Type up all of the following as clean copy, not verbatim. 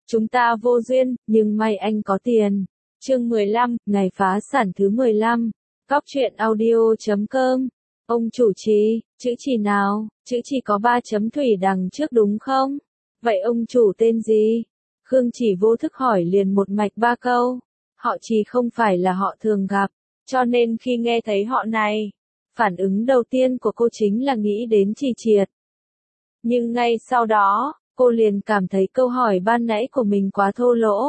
Chúng ta vô duyên, nhưng may anh có tiền. Chương 15, ngày phá sản thứ 15. Cóc truyện audio.com. Ông chủ trì, chữ trì nào, chữ trì có 3 chấm thủy đằng trước đúng không? Vậy ông chủ tên gì? Khương Chỉ vô thức hỏi liền một mạch 3 câu. Họ Trì không phải là họ thường gặp, cho nên khi nghe thấy họ này, phản ứng đầu tiên của cô chính là nghĩ đến Trì Triệt. Nhưng ngay sau đó, cô liền cảm thấy câu hỏi ban nãy của mình quá thô lỗ.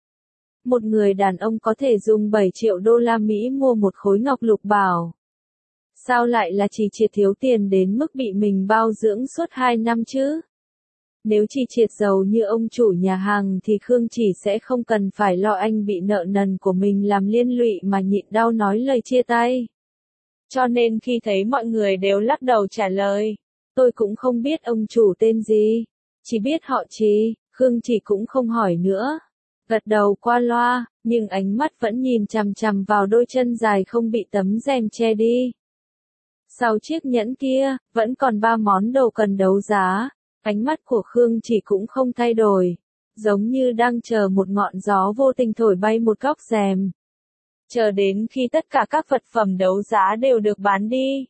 Một người đàn ông có thể dùng 7 triệu đô la Mỹ mua một khối ngọc lục bảo. Sao lại là Trì Triệt thiếu tiền đến mức bị mình bao dưỡng suốt 2 năm chứ? Nếu Trì Triệt giàu như ông chủ nhà hàng thì Khương Chỉ sẽ không cần phải lo anh bị nợ nần của mình làm liên lụy mà nhịn đau nói lời chia tay. Cho nên khi thấy mọi người đều lắc đầu trả lời, tôi cũng không biết ông chủ tên gì, chỉ biết họ Trì. Khương Chỉ cũng không hỏi nữa, gật đầu qua loa, nhưng ánh mắt vẫn nhìn chằm chằm vào đôi chân dài không bị tấm rèm che đi. Sau chiếc nhẫn kia, vẫn còn 3 món đồ cần đấu giá. Ánh mắt của Khương Chỉ cũng không thay đổi, giống như đang chờ một ngọn gió vô tình thổi bay một góc rèm. Chờ đến khi tất cả các vật phẩm đấu giá đều được bán đi.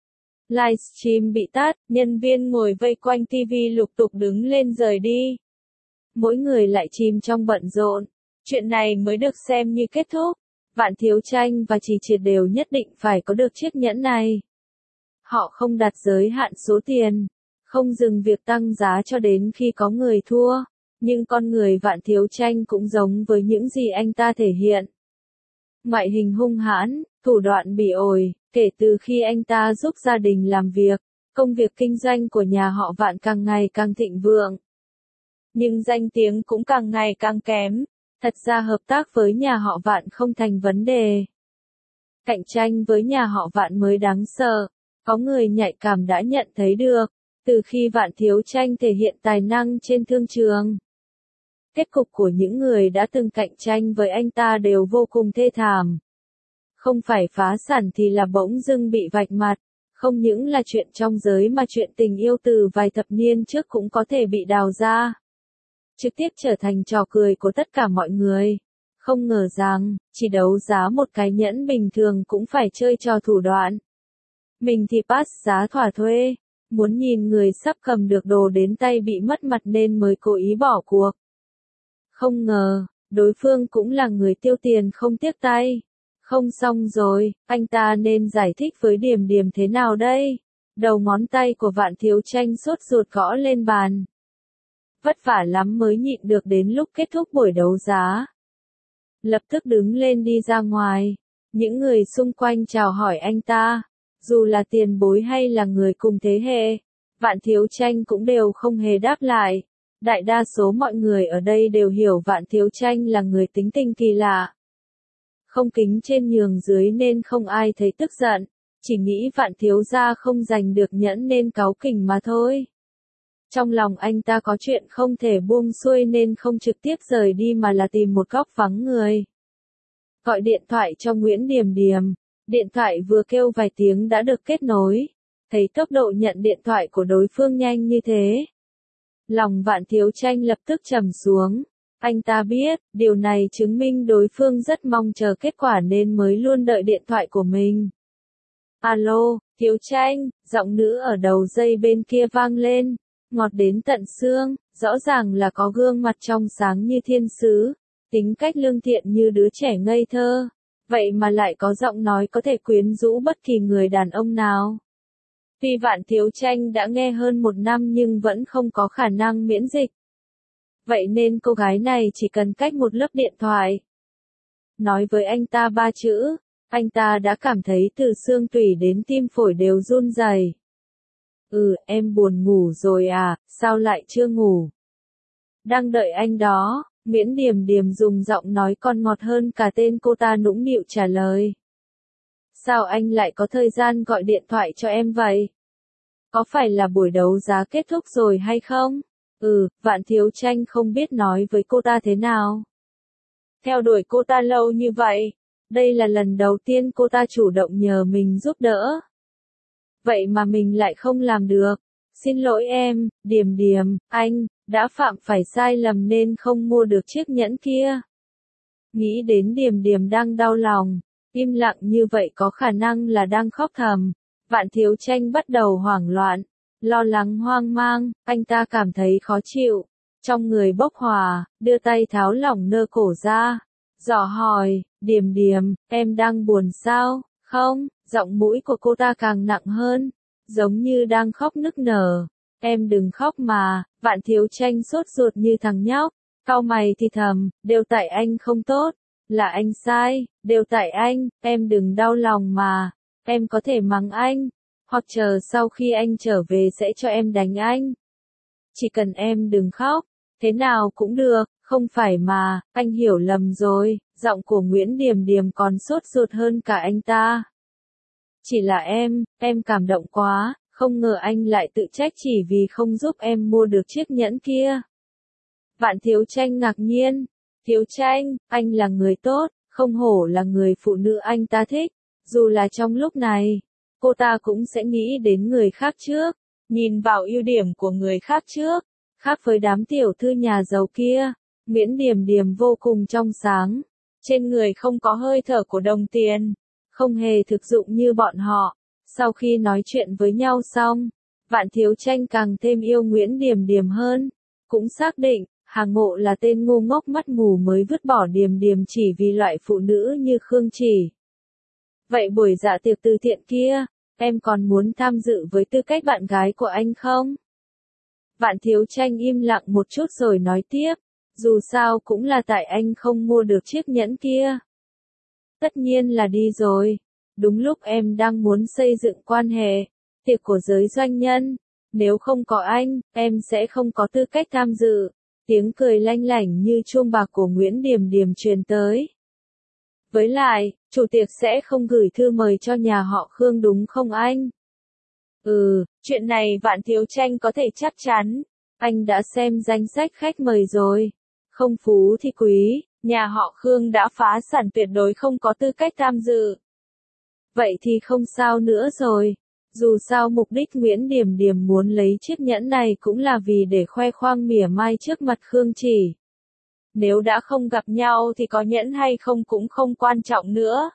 Livestream bị tắt, nhân viên ngồi vây quanh TV lục tục đứng lên rời đi. Mỗi người lại chìm trong bận rộn, chuyện này mới được xem như kết thúc. Vạn Thiếu Tranh và Trì Triệt đều nhất định phải có được chiếc nhẫn này. Họ không đặt giới hạn số tiền, không dừng việc tăng giá cho đến khi có người thua, nhưng con người Vạn Thiếu Tranh cũng giống với những gì anh ta thể hiện. Ngoại hình hung hãn, thủ đoạn bỉ ổi, kể từ khi anh ta giúp gia đình làm việc, công việc kinh doanh của nhà họ Vạn càng ngày càng thịnh vượng. Nhưng danh tiếng cũng càng ngày càng kém, thật ra hợp tác với nhà họ Vạn không thành vấn đề. Cạnh tranh với nhà họ Vạn mới đáng sợ, có người nhạy cảm đã nhận thấy được. Từ khi Vạn Thiếu Tranh thể hiện tài năng trên thương trường, kết cục của những người đã từng cạnh tranh với anh ta đều vô cùng thê thảm. Không phải phá sản thì là bỗng dưng bị vạch mặt, không những là chuyện trong giới mà chuyện tình yêu từ vài thập niên trước cũng có thể bị đào ra. Trực tiếp trở thành trò cười của tất cả mọi người. Không ngờ rằng, chỉ đấu giá một cái nhẫn bình thường cũng phải chơi trò thủ đoạn. Mình thì pass giá thỏa thuê. Muốn nhìn người sắp cầm được đồ đến tay bị mất mặt nên mới cố ý bỏ cuộc. Không ngờ, đối phương cũng là người tiêu tiền không tiếc tay. Không xong rồi, anh ta nên giải thích với Điềm Điềm thế nào đây? Đầu ngón tay của Vạn Thiếu Tranh sốt ruột gõ lên bàn. Vất vả lắm mới nhịn được đến lúc kết thúc buổi đấu giá. Lập tức đứng lên đi ra ngoài. Những người xung quanh chào hỏi anh ta. Dù là tiền bối hay là người cùng thế hệ, Vạn Thiếu Tranh cũng đều không hề đáp lại. Đại đa số mọi người ở đây đều hiểu Vạn Thiếu Tranh là người tính tình kỳ lạ. Không kính trên nhường dưới nên không ai thấy tức giận, chỉ nghĩ Vạn Thiếu gia không giành được nhẫn nên cáu kỉnh mà thôi. Trong lòng anh ta có chuyện không thể buông xuôi nên không trực tiếp rời đi mà là tìm một góc vắng người. Gọi điện thoại cho Nguyễn Điềm Điềm. Điện thoại vừa kêu vài tiếng đã được kết nối. Thấy tốc độ nhận điện thoại của đối phương nhanh như thế, lòng Vạn Thiếu Tranh lập tức trầm xuống. Anh ta biết, điều này chứng minh đối phương rất mong chờ kết quả nên mới luôn đợi điện thoại của mình. Alo, Thiếu Tranh, giọng nữ ở đầu dây bên kia vang lên, ngọt đến tận xương, rõ ràng là có gương mặt trong sáng như thiên sứ, tính cách lương thiện như đứa trẻ ngây thơ. Vậy mà lại có giọng nói có thể quyến rũ bất kỳ người đàn ông nào. Tuy Vạn Thiếu Tranh đã nghe hơn 1 năm nhưng vẫn không có khả năng miễn dịch. Vậy nên cô gái này chỉ cần cách một lớp điện thoại. Nói với anh ta 3 chữ, anh ta đã cảm thấy từ xương tủy đến tim phổi đều run rẩy. Em buồn ngủ rồi à, sao lại chưa ngủ? Đang đợi anh đó. Nguyễn Điềm Điềm dùng giọng nói còn ngọt hơn cả tên cô ta nũng nịu trả lời. Sao anh lại có thời gian gọi điện thoại cho em vậy? Có phải là buổi đấu giá kết thúc rồi hay không? Vạn Thiếu Tranh không biết nói với cô ta thế nào. Theo đuổi cô ta lâu như vậy, đây là lần đầu tiên cô ta chủ động nhờ mình giúp đỡ. Vậy mà mình lại không làm được. Xin lỗi em, Điềm Điềm, anh đã phạm phải sai lầm nên không mua được chiếc nhẫn kia. Nghĩ đến Điềm Điềm đang đau lòng, im lặng như vậy có khả năng là đang khóc thầm. Vạn Thiếu Tranh bắt đầu hoảng loạn, lo lắng hoang mang, anh ta cảm thấy khó chịu, trong người bốc hỏa, đưa tay tháo lỏng nơ cổ ra, dò hỏi, Điềm Điềm, em đang buồn sao? Không, giọng mũi của cô ta càng nặng hơn, giống như đang khóc nức nở. Em đừng khóc mà, Vạn Thiếu Tranh sốt ruột như thằng nhóc, cau mày thì thầm, đều tại anh không tốt, là anh sai, đều tại anh, em đừng đau lòng mà, em có thể mắng anh, hoặc chờ sau khi anh trở về sẽ cho em đánh anh. Chỉ cần em đừng khóc, thế nào cũng được, không phải mà, anh hiểu lầm rồi, giọng của Nguyễn Điềm Điềm còn sốt ruột hơn cả anh ta. Chỉ là em cảm động quá, không ngờ anh lại tự trách chỉ vì không giúp em mua được chiếc nhẫn kia. Vạn Thiếu Tranh ngạc nhiên, Thiếu Tranh, anh là người tốt, không hổ là người phụ nữ anh ta thích, dù là trong lúc này, cô ta cũng sẽ nghĩ đến người khác trước, nhìn vào ưu điểm của người khác trước, khác với đám tiểu thư nhà giàu kia, Nguyễn Điềm Điềm vô cùng trong sáng, trên người không có hơi thở của đồng tiền, không hề thực dụng như bọn họ. Sau khi nói chuyện với nhau xong, Vạn Thiếu Tranh càng thêm yêu Nguyễn Điềm Điềm hơn, cũng xác định, Hà Ngộ là tên ngu ngốc mắt mù mới vứt bỏ Điềm Điềm chỉ vì loại phụ nữ như Khương Chỉ. Vậy buổi dạ tiệc từ thiện kia, em còn muốn tham dự với tư cách bạn gái của anh không? Vạn Thiếu Tranh im lặng một chút rồi nói tiếp, dù sao cũng là tại anh không mua được chiếc nhẫn kia. Tất nhiên là đi rồi. Đúng lúc em đang muốn xây dựng quan hệ, tiệc của giới doanh nhân, nếu không có anh, em sẽ không có tư cách tham dự. Tiếng cười lanh lảnh như chuông bạc của Nguyễn Điềm Điềm truyền tới. Với lại, chủ tiệc sẽ không gửi thư mời cho nhà họ Khương đúng không anh? Chuyện này Vạn Thiếu Tranh có thể chắc chắn. Anh đã xem danh sách khách mời rồi. Không phú thì quý, nhà họ Khương đã phá sản tuyệt đối không có tư cách tham dự. Vậy thì không sao nữa rồi. Dù sao mục đích Nguyễn Điềm Điềm muốn lấy chiếc nhẫn này cũng là vì để khoe khoang mỉa mai trước mặt Khương Chỉ. Nếu đã không gặp nhau thì có nhẫn hay không cũng không quan trọng nữa.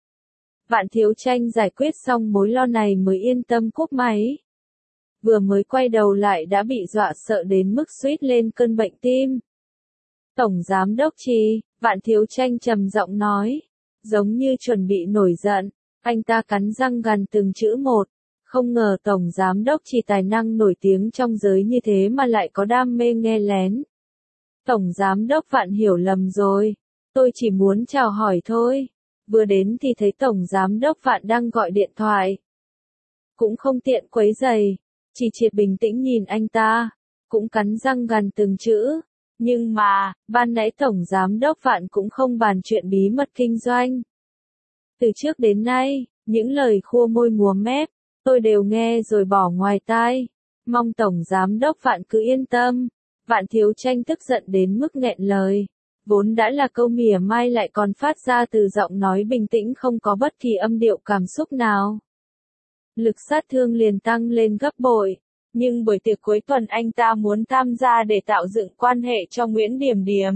Vạn Thiếu Tranh giải quyết xong mối lo này mới yên tâm cúp máy. Vừa mới quay đầu lại đã bị dọa sợ đến mức suýt lên cơn bệnh tim. Tổng Giám Đốc Trì, Vạn Thiếu Tranh trầm giọng nói, giống như chuẩn bị nổi giận. Anh ta cắn răng gằn từng chữ một, không ngờ Tổng Giám Đốc Trì tài năng nổi tiếng trong giới như thế mà lại có đam mê nghe lén. Tổng Giám Đốc Vạn hiểu lầm rồi, tôi chỉ muốn chào hỏi thôi. Vừa đến thì thấy Tổng Giám Đốc Vạn đang gọi điện thoại. Cũng không tiện quấy rầy, chỉ triệt bình tĩnh nhìn anh ta, cũng cắn răng gằn từng chữ. Nhưng mà, ban nãy Tổng Giám Đốc Vạn cũng không bàn chuyện bí mật kinh doanh. Từ trước đến nay, những lời khua môi múa mép, tôi đều nghe rồi bỏ ngoài tai. Mong Tổng Giám Đốc Vạn cứ yên tâm. Vạn Thiếu Tranh tức giận đến mức nghẹn lời. Vốn đã là câu mỉa mai lại còn phát ra từ giọng nói bình tĩnh không có bất kỳ âm điệu cảm xúc nào. Lực sát thương liền tăng lên gấp bội. Nhưng buổi tiệc cuối tuần anh ta muốn tham gia để tạo dựng quan hệ cho Nguyễn Điềm Điềm.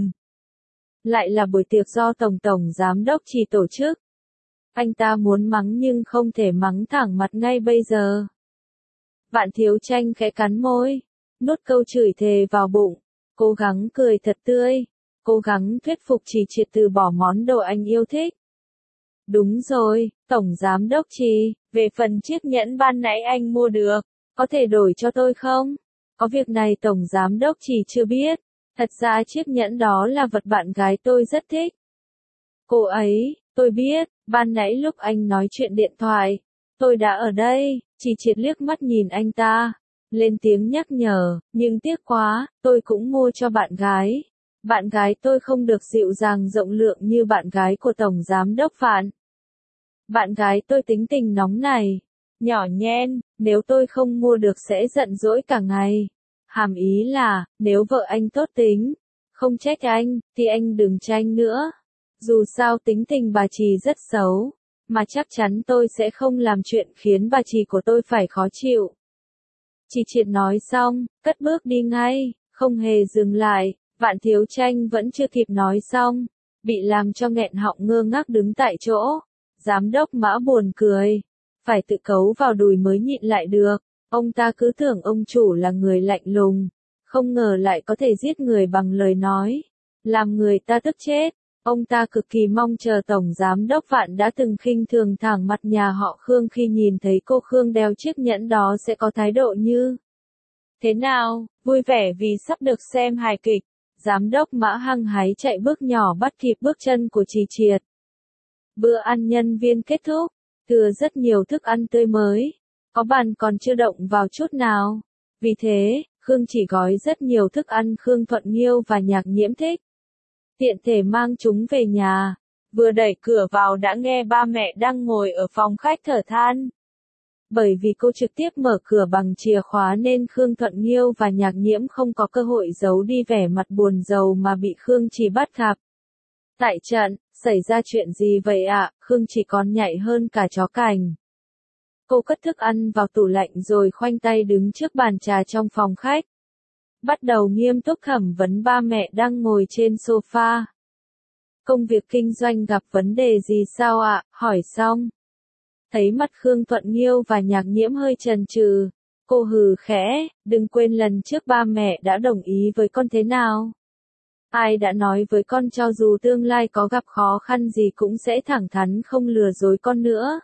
Lại là buổi tiệc do Tổng Giám Đốc Trì tổ chức. Anh ta muốn mắng nhưng không thể mắng thẳng mặt ngay bây giờ. Vạn Thiếu Tranh khẽ cắn môi, nuốt câu chửi thề vào bụng, cố gắng cười thật tươi, cố gắng thuyết phục Trì Triệt từ bỏ món đồ anh yêu thích. Đúng rồi, Tổng Giám Đốc Trì, về phần chiếc nhẫn ban nãy anh mua được, có thể đổi cho tôi không? Có việc này Tổng Giám Đốc Trì chưa biết, thật ra chiếc nhẫn đó là vật bạn gái tôi rất thích. Cô ấy, tôi biết, ban nãy lúc anh nói chuyện điện thoại, tôi đã ở đây. Trì Triệt liếc mắt nhìn anh ta, lên tiếng nhắc nhở, nhưng tiếc quá, tôi cũng mua cho bạn gái. Bạn gái tôi không được dịu dàng rộng lượng như bạn gái của Tổng Giám Đốc Vạn. Bạn gái tôi tính tình nóng này, nhỏ nhen, nếu tôi không mua được sẽ giận dỗi cả ngày. Hàm ý là, nếu vợ anh tốt tính, không trách anh, thì anh đừng tranh nữa. Dù sao tính tình bà Trì rất xấu, mà chắc chắn tôi sẽ không làm chuyện khiến bà Trì của tôi phải khó chịu. Chỉ Triệt nói xong, cất bước đi ngay, không hề dừng lại. Vạn Thiếu Tranh vẫn chưa kịp nói xong, bị làm cho nghẹn họng ngơ ngác đứng tại chỗ. Giám đốc Mã buồn cười, phải tự cấu vào đùi mới nhịn lại được. Ông ta cứ tưởng ông chủ là người lạnh lùng, không ngờ lại có thể giết người bằng lời nói, làm người ta tức chết. Ông ta cực kỳ mong chờ Tổng Giám đốc Vạn đã từng khinh thường thẳng mặt nhà họ Khương khi nhìn thấy cô Khương đeo chiếc nhẫn đó sẽ có thái độ như thế nào, vui vẻ vì sắp được xem hài kịch. Giám đốc Mã hăng hái chạy bước nhỏ bắt kịp bước chân của Chỉ Triệt. Bữa ăn nhân viên kết thúc, thừa rất nhiều thức ăn tươi mới, có bàn còn chưa động vào chút nào. Vì thế, Khương chỉ gói rất nhiều thức ăn Khương Thuận Nghiêu và Nhạc Nhiễm thích. Tiện thể mang chúng về nhà, vừa đẩy cửa vào đã nghe ba mẹ đang ngồi ở phòng khách thở than. Bởi vì cô trực tiếp mở cửa bằng chìa khóa nên Khương Thuận Nghiêu và Nhạc Nhiễm không có cơ hội giấu đi vẻ mặt buồn rầu mà bị Khương Chỉ bắt gặp. Tại trận, xảy ra chuyện gì vậy ạ? Khương Chỉ còn nhạy hơn cả chó cảnh. Cô cất thức ăn vào tủ lạnh rồi khoanh tay đứng trước bàn trà trong phòng khách. Bắt đầu nghiêm túc thẩm vấn ba mẹ đang ngồi trên sofa. Công việc kinh doanh gặp vấn đề gì sao ạ? Hỏi xong. Thấy mặt Khương Thuận Nghiêu và Nhạc Nhiễm hơi chần chừ, cô hừ khẽ, đừng quên lần trước ba mẹ đã đồng ý với con thế nào. Ai đã nói với con cho dù tương lai có gặp khó khăn gì cũng sẽ thẳng thắn không lừa dối con nữa.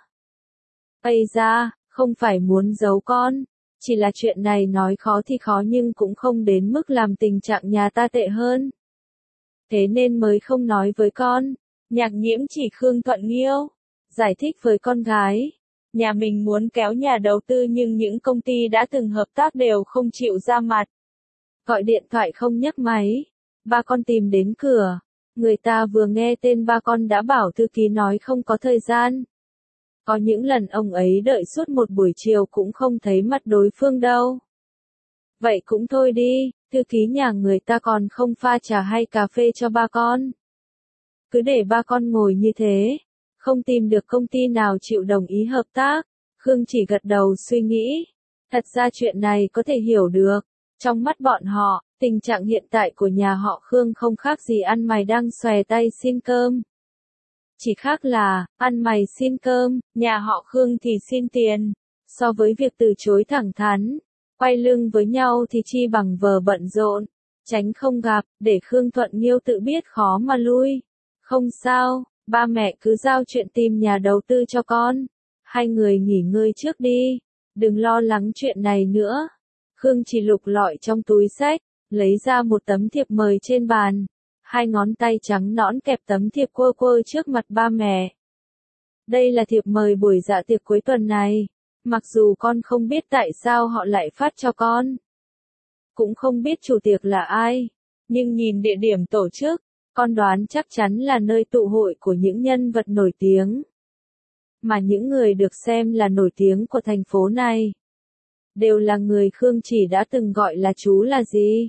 Ây da, không phải muốn giấu con, chỉ là chuyện này nói khó thì khó nhưng cũng không đến mức làm tình trạng nhà ta tệ hơn. Thế nên mới không nói với con. Nhạc Nhiễm chỉ Khương Thuận Nghiêu, giải thích với con gái. Nhà mình muốn kéo nhà đầu tư nhưng những công ty đã từng hợp tác đều không chịu ra mặt. Gọi điện thoại không nhấc máy. Ba con tìm đến cửa. Người ta vừa nghe tên ba con đã bảo thư ký nói không có thời gian. Có những lần ông ấy đợi suốt một buổi chiều cũng không thấy mặt đối phương đâu. Vậy cũng thôi đi, thư ký nhà người ta còn không pha trà hay cà phê cho ba con. Cứ để ba con ngồi như thế, không tìm được công ty nào chịu đồng ý hợp tác. Khương chỉ gật đầu suy nghĩ. Thật ra chuyện này có thể hiểu được. Trong mắt bọn họ, tình trạng hiện tại của nhà họ Khương không khác gì ăn mày đang xòe tay xin cơm. Chỉ khác là, ăn mày xin cơm, nhà họ Khương thì xin tiền. So với việc từ chối thẳng thắn, quay lưng với nhau thì chi bằng vờ bận rộn, tránh không gặp, để Khương Thuận Nghiêu tự biết khó mà lui. Không sao, ba mẹ cứ giao chuyện tìm nhà đầu tư cho con. Hai người nghỉ ngơi trước đi, đừng lo lắng chuyện này nữa. Khương chỉ lục lọi trong túi xách, lấy ra một tấm thiệp mời trên bàn. Hai ngón tay trắng nõn kẹp tấm thiệp quơ quơ trước mặt ba mẹ. Đây là thiệp mời buổi dạ tiệc cuối tuần này. Mặc dù con không biết tại sao họ lại phát cho con, cũng không biết chủ tiệc là ai, nhưng nhìn địa điểm tổ chức, con đoán chắc chắn là nơi tụ hội của những nhân vật nổi tiếng. Mà những người được xem là nổi tiếng của thành phố này, đều là người Khương chỉ đã từng gọi là chú là gì.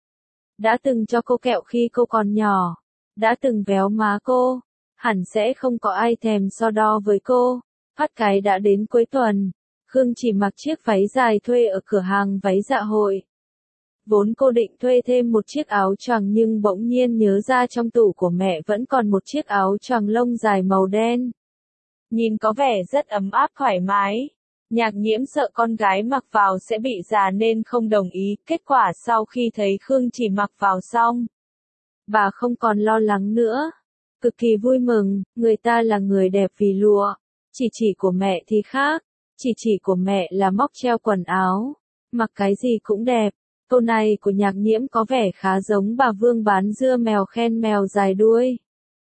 Đã từng cho cô kẹo khi cô còn nhỏ, đã từng véo má cô, hẳn sẽ không có ai thèm so đo với cô. Phát cái đã đến cuối tuần, Khương chỉ mặc chiếc váy dài thuê ở cửa hàng váy dạ hội. Vốn cô định thuê thêm một chiếc áo choàng nhưng bỗng nhiên nhớ ra trong tủ của mẹ vẫn còn một chiếc áo choàng lông dài màu đen. Nhìn có vẻ rất ấm áp thoải mái. Nhạc Nhiễm sợ con gái mặc vào sẽ bị già nên không đồng ý. Kết quả sau khi thấy Khương chỉ mặc vào xong, bà không còn lo lắng nữa. Cực kỳ vui mừng, người ta là người đẹp vì lụa. Chỉ của mẹ thì khác. Chỉ của mẹ là móc treo quần áo. Mặc cái gì cũng đẹp. Câu này của Nhạc Nhiễm có vẻ khá giống bà Vương bán dưa mèo khen mèo dài đuôi.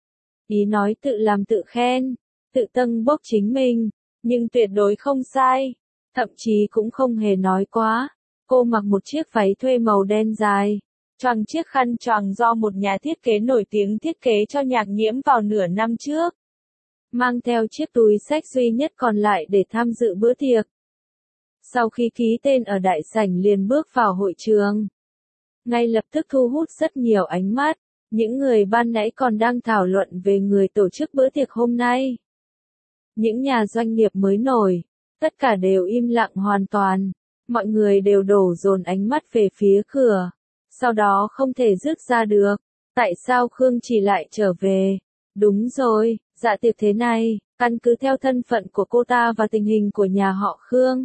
Ý nói tự làm tự khen, tự tâng bốc chính mình, nhưng tuyệt đối không sai. Thậm chí cũng không hề nói quá. Cô mặc một chiếc váy thuê màu đen dài, choàng chiếc khăn choàng do một nhà thiết kế nổi tiếng thiết kế cho Nhạc Nhiễm vào nửa năm trước. Mang theo chiếc túi xách duy nhất còn lại để tham dự bữa tiệc. Sau khi ký tên ở đại sảnh liền bước vào hội trường. Ngay lập tức thu hút rất nhiều ánh mắt. Những người ban nãy còn đang thảo luận về người tổ chức bữa tiệc hôm nay. Những nhà doanh nghiệp mới nổi, tất cả đều im lặng hoàn toàn. mọi người đều đổ dồn ánh mắt về phía cửa. Sau đó không thể dứt ra được. Tại sao Khương Chỉ lại trở về? Đúng rồi, dạ tiệc thế này, căn cứ theo thân phận của cô ta và tình hình của nhà họ Khương.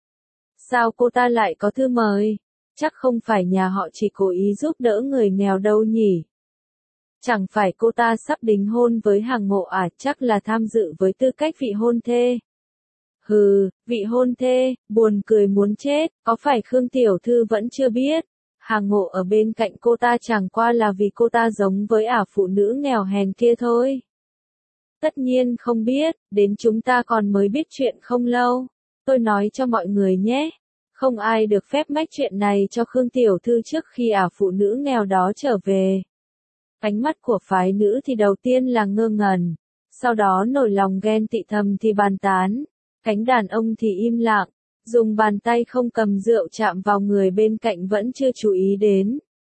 Sao cô ta lại có thư mời? Chắc không phải nhà họ chỉ cố ý giúp đỡ người nghèo đâu nhỉ? Chẳng phải cô ta sắp đính hôn với Hàng Ngộ à, chắc là tham dự với tư cách vị hôn thê. Hừ, vị hôn thê, buồn cười muốn chết, có phải Khương Tiểu Thư vẫn chưa biết? Hàng Ngộ ở bên cạnh cô ta chẳng qua là vì cô ta giống với phụ nữ nghèo hèn kia thôi. Tất nhiên không biết, đến chúng ta còn mới biết chuyện không lâu. Tôi nói cho mọi người nhé. Không ai được phép mách chuyện này cho Khương Tiểu Thư trước khi phụ nữ nghèo đó trở về. Ánh mắt của phái nữ thì đầu tiên là ngơ ngẩn, sau đó nổi lòng ghen tị thầm thì bàn tán, cánh đàn ông thì im lặng, dùng bàn tay không cầm rượu chạm vào người bên cạnh vẫn chưa chú ý đến.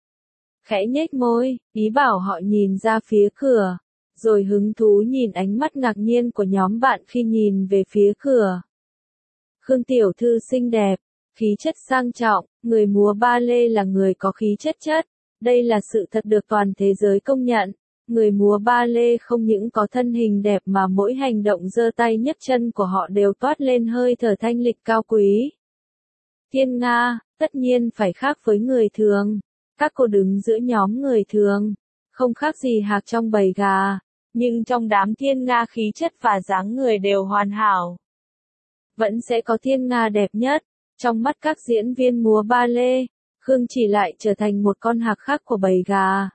Khẽ nhếch môi, ý bảo họ nhìn ra phía cửa, rồi hứng thú nhìn ánh mắt ngạc nhiên của nhóm bạn khi nhìn về phía cửa. Khương Tiểu Thư xinh đẹp, khí chất sang trọng, người múa ba lê là người có khí chất chất. Đây là sự thật được toàn thế giới công nhận. Người múa ba lê không những có thân hình đẹp mà mỗi hành động giơ tay nhấc chân của họ đều toát lên hơi thở thanh lịch cao quý. Thiên Nga, tất nhiên phải khác với người thường. Các cô đứng giữa nhóm người thường, không khác gì hạc trong bầy gà, nhưng trong đám Thiên Nga khí chất và dáng người đều hoàn hảo. Vẫn sẽ có Thiên Nga đẹp nhất, trong mắt các diễn viên múa ba lê. Khương Chỉ lại trở thành một con hạc khác của bầy gà.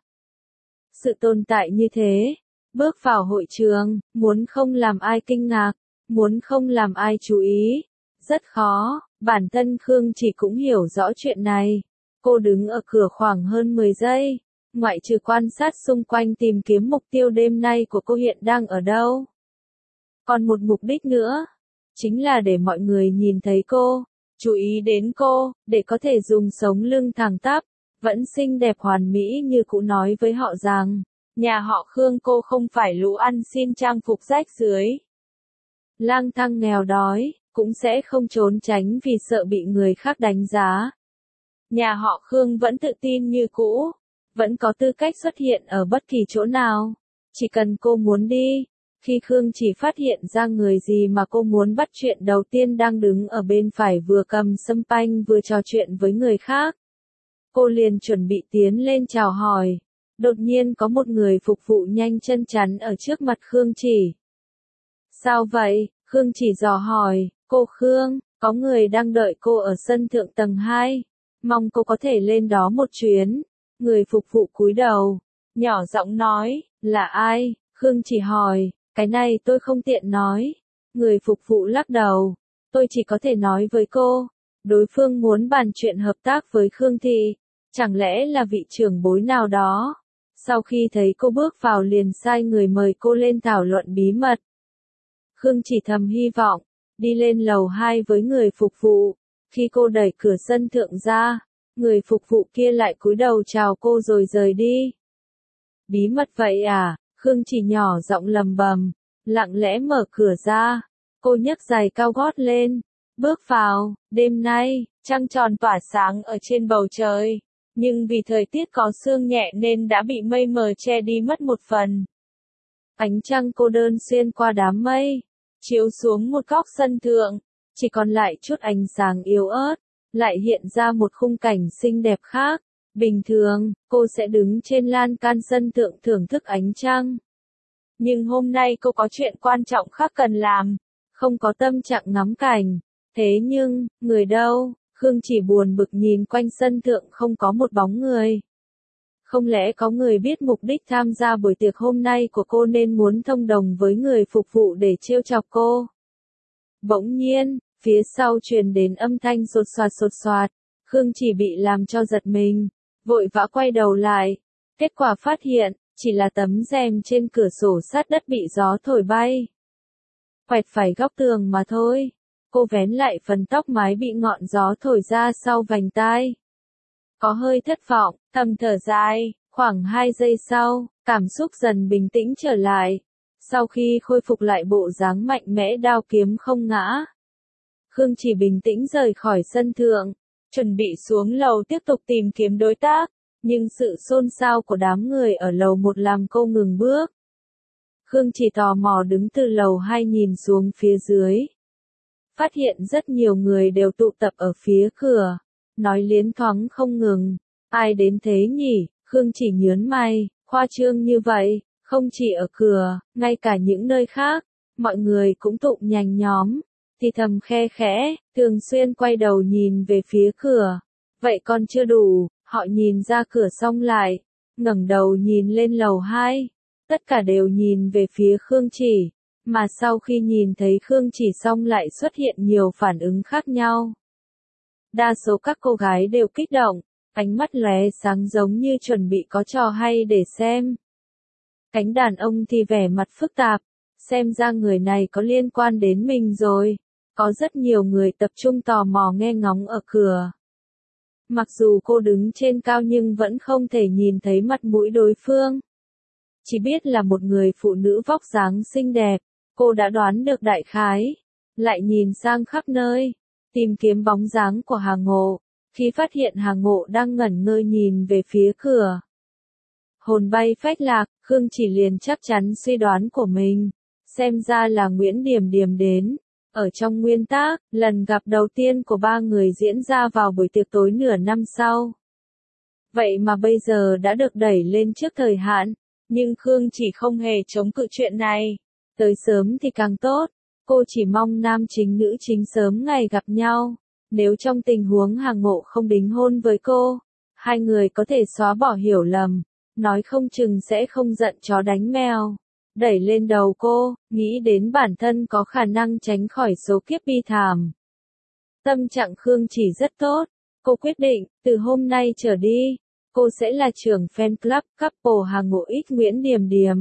Sự tồn tại như thế, bước vào hội trường, muốn không làm ai kinh ngạc, muốn không làm ai chú ý, rất khó, bản thân Khương Chỉ cũng hiểu rõ chuyện này. Cô đứng ở cửa khoảng hơn 10 giây, ngoại trừ quan sát xung quanh tìm kiếm mục tiêu đêm nay của cô hiện đang ở đâu. Còn một mục đích nữa, chính là để mọi người nhìn thấy cô. Chú ý đến cô, để có thể dùng sống lưng thẳng tắp, vẫn xinh đẹp hoàn mỹ như cũ nói với họ rằng, nhà họ Khương cô không phải lũ ăn xin trang phục rách rưới. Lang thang nghèo đói, cũng sẽ không trốn tránh vì sợ bị người khác đánh giá. Nhà họ Khương vẫn tự tin như cũ, vẫn có tư cách xuất hiện ở bất kỳ chỗ nào, chỉ cần cô muốn đi. Khi Khương Chỉ phát hiện ra người gì mà cô muốn bắt chuyện đầu tiên đang đứng ở bên phải vừa cầm sâm panh vừa trò chuyện với người khác. Cô liền chuẩn bị tiến lên chào hỏi. Đột nhiên có một người phục vụ nhanh chân chắn ở trước mặt Khương Chỉ. Sao vậy? Khương Chỉ dò hỏi, cô Khương, có người đang đợi cô ở sân thượng tầng 2. Mong cô có thể lên đó một chuyến. Người phục vụ cúi đầu, nhỏ giọng nói, là ai? Khương Chỉ hỏi. Cái này tôi không tiện nói. Người phục vụ lắc đầu. Tôi chỉ có thể nói với cô. Đối phương muốn bàn chuyện hợp tác với Khương Thị. Chẳng lẽ là vị trưởng bối nào đó? Sau khi thấy cô bước vào liền sai người mời cô lên thảo luận bí mật. Khương Chỉ thầm hy vọng. Đi lên lầu 2 với người phục vụ. Khi cô đẩy cửa sân thượng ra, người phục vụ kia lại cúi đầu chào cô rồi rời đi. Bí mật vậy à? Khương Chỉ nhỏ giọng lầm bầm, lặng lẽ mở cửa ra. Cô nhấc giày cao gót lên, bước vào. Đêm nay, trăng tròn tỏa sáng ở trên bầu trời, nhưng vì thời tiết có sương nhẹ nên đã bị mây mờ che đi mất một phần. Ánh trăng cô đơn xuyên qua đám mây, chiếu xuống một góc sân thượng, chỉ còn lại chút ánh sáng yếu ớt, lại hiện ra một khung cảnh xinh đẹp khác. Bình thường, cô sẽ đứng trên lan can sân thượng thưởng thức ánh trăng. Nhưng hôm nay cô có chuyện quan trọng khác cần làm, không có tâm trạng ngắm cảnh. Thế nhưng, người đâu? Khương Chỉ buồn bực nhìn quanh sân thượng không có một bóng người. Không lẽ có người biết mục đích tham gia buổi tiệc hôm nay của cô nên muốn thông đồng với người phục vụ để trêu chọc cô? Bỗng nhiên, phía sau truyền đến âm thanh sột soạt. Khương Chỉ bị làm cho giật mình, vội vã quay đầu lại. Kết quả phát hiện, chỉ là tấm rèm trên cửa sổ sát đất bị gió thổi bay. Quẹt phải góc tường mà thôi. Cô vén lại phần tóc mái bị ngọn gió thổi ra sau vành tai. Có hơi thất vọng, thầm thở dài, khoảng 2 giây sau, cảm xúc dần bình tĩnh trở lại. Sau khi khôi phục lại bộ dáng mạnh mẽ đao kiếm không ngã, Khương Chỉ bình tĩnh rời khỏi sân thượng, chuẩn bị xuống lầu tiếp tục tìm kiếm đối tác, nhưng sự xôn xao của đám người ở lầu 1 làm cô ngừng bước. Khương Chỉ tò mò đứng từ lầu 2 nhìn xuống phía dưới. Phát hiện rất nhiều người đều tụ tập ở phía cửa, nói liến thoáng không ngừng. Ai đến thế nhỉ? Khương Chỉ nhớn mày, khoa trương như vậy, không chỉ ở cửa, ngay cả những nơi khác, mọi người cũng tụ nhành nhóm, thì thầm khe khẽ, thường xuyên quay đầu nhìn về phía cửa. Vậy còn chưa đủ, họ nhìn ra cửa xong lại, ngẩng đầu nhìn lên lầu 2, tất cả đều nhìn về phía Khương Chỉ, mà sau khi nhìn thấy Khương Chỉ xong lại xuất hiện nhiều phản ứng khác nhau. Đa số các cô gái đều kích động, ánh mắt lóe sáng giống như chuẩn bị có trò hay để xem. Cánh đàn ông thì vẻ mặt phức tạp, xem ra người này có liên quan đến mình rồi. Có rất nhiều người tập trung tò mò nghe ngóng ở cửa. Mặc dù cô đứng trên cao nhưng vẫn không thể nhìn thấy mặt mũi đối phương. Chỉ biết là một người phụ nữ vóc dáng xinh đẹp, cô đã đoán được đại khái. Lại nhìn sang khắp nơi, tìm kiếm bóng dáng của Hà Ngộ, khi phát hiện Hà Ngộ đang ngẩn ngơ nhìn về phía cửa. Hồn bay phách lạc, Khương Chỉ liền chắc chắn suy đoán của mình, xem ra là Nguyễn Điềm Điềm đến. Ở trong nguyên tác, lần gặp đầu tiên của ba người diễn ra vào buổi tiệc tối nửa năm sau. Vậy mà bây giờ đã được đẩy lên trước thời hạn, nhưng Khương Chỉ không hề chống cự chuyện này. Tới sớm thì càng tốt, cô chỉ mong nam chính nữ chính sớm ngày gặp nhau. Nếu trong tình huống Hà Ngộ không đính hôn với cô, hai người có thể xóa bỏ hiểu lầm, nói không chừng sẽ không giận chó đánh mèo. Đẩy lên đầu cô, nghĩ đến bản thân có khả năng tránh khỏi số kiếp bi thảm. Tâm trạng Khương Chỉ rất tốt, cô quyết định, từ hôm nay trở đi, cô sẽ là trưởng fan club couple Hà Ngộ X Nguyễn Điềm Điềm.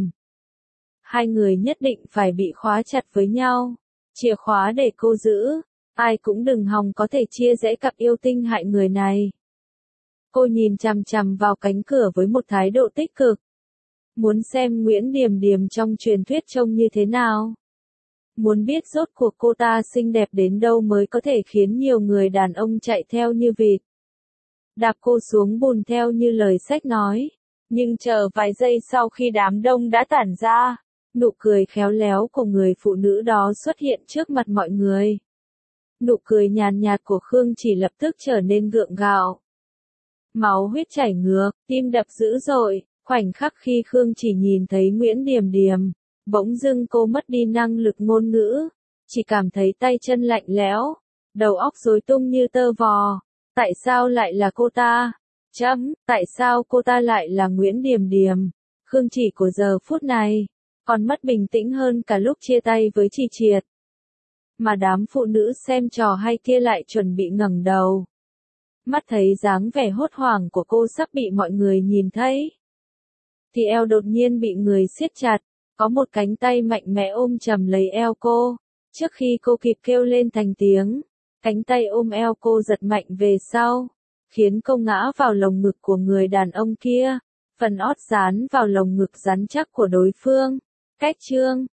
Hai người nhất định phải bị khóa chặt với nhau, chìa khóa để cô giữ, ai cũng đừng hòng có thể chia rẽ cặp yêu tinh hại người này. Cô nhìn chằm chằm vào cánh cửa với một thái độ tích cực. Muốn xem Nguyễn Điềm Điềm trong truyền thuyết trông như thế nào? Muốn biết rốt cuộc cô ta xinh đẹp đến đâu mới có thể khiến nhiều người đàn ông chạy theo như vịt. Đạp cô xuống bùn theo như lời sách nói. Nhưng chờ vài giây sau khi đám đông đã tản ra, nụ cười khéo léo của người phụ nữ đó xuất hiện trước mặt mọi người. Nụ cười nhàn nhạt của Khương Chỉ lập tức trở nên gượng gạo. Máu huyết chảy ngược, tim đập dữ dội. Khoảnh khắc khi Khương Chỉ nhìn thấy Nguyễn Điềm Điềm, bỗng dưng cô mất đi năng lực ngôn ngữ, chỉ cảm thấy tay chân lạnh lẽo, đầu óc rối tung như tơ vò. Tại sao lại là cô ta? Tại sao cô ta lại là Nguyễn Điềm Điềm? Khương Chỉ của giờ phút này, còn mất bình tĩnh hơn cả lúc chia tay với Chỉ Triệt. Mà đám phụ nữ xem trò hay kia lại chuẩn bị ngẩng đầu. Mắt thấy dáng vẻ hốt hoảng của cô sắp bị mọi người nhìn thấy. Thì eo đột nhiên bị người siết chặt, có một cánh tay mạnh mẽ ôm chầm lấy eo cô. Trước khi cô kịp kêu lên thành tiếng, cánh tay ôm eo cô giật mạnh về sau, khiến cô ngã vào lồng ngực của người đàn ông kia, phần ót dán vào lồng ngực rắn chắc của đối phương. Cách chương